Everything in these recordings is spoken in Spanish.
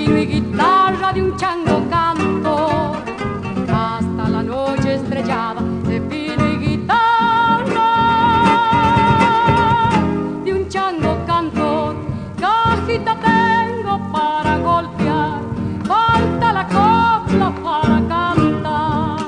filo y guitarra de un chango canto, hasta la noche estrellada de filo y guitarra de un chango cantor. Cajita tengo para golpear, falta la copla para cantar.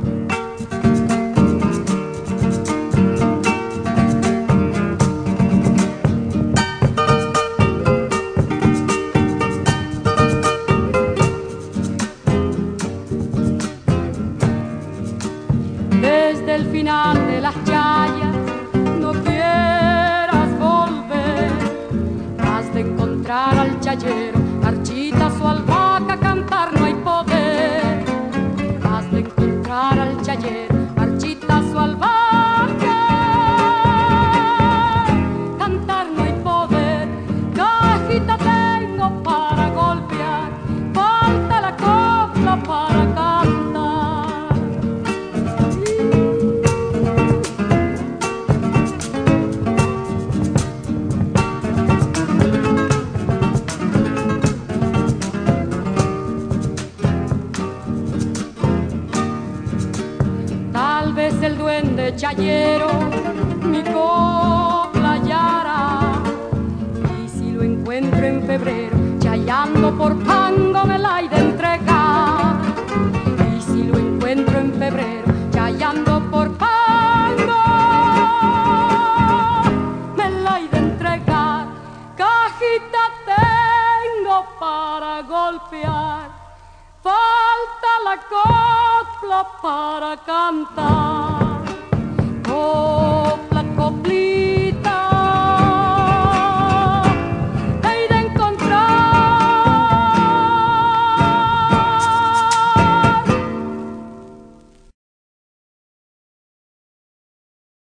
Desde el final de las chayas no quieras volver, has de encontrar al chayero, marchita su albahaca, cantar no hay poder. Has de encontrar al chayero, marchita su albahaca, cantar no hay poder. Cajita tengo para golpear, falta la copla para cantar. Tal vez el duende chayero mi copla hallará, y si lo encuentro en febrero chayando por Pango me la he de entregar. Y si lo encuentro en febrero chayando por Pango me la he de entregar. Cajita tengo para golpear, falta la copla para cantar. Oh,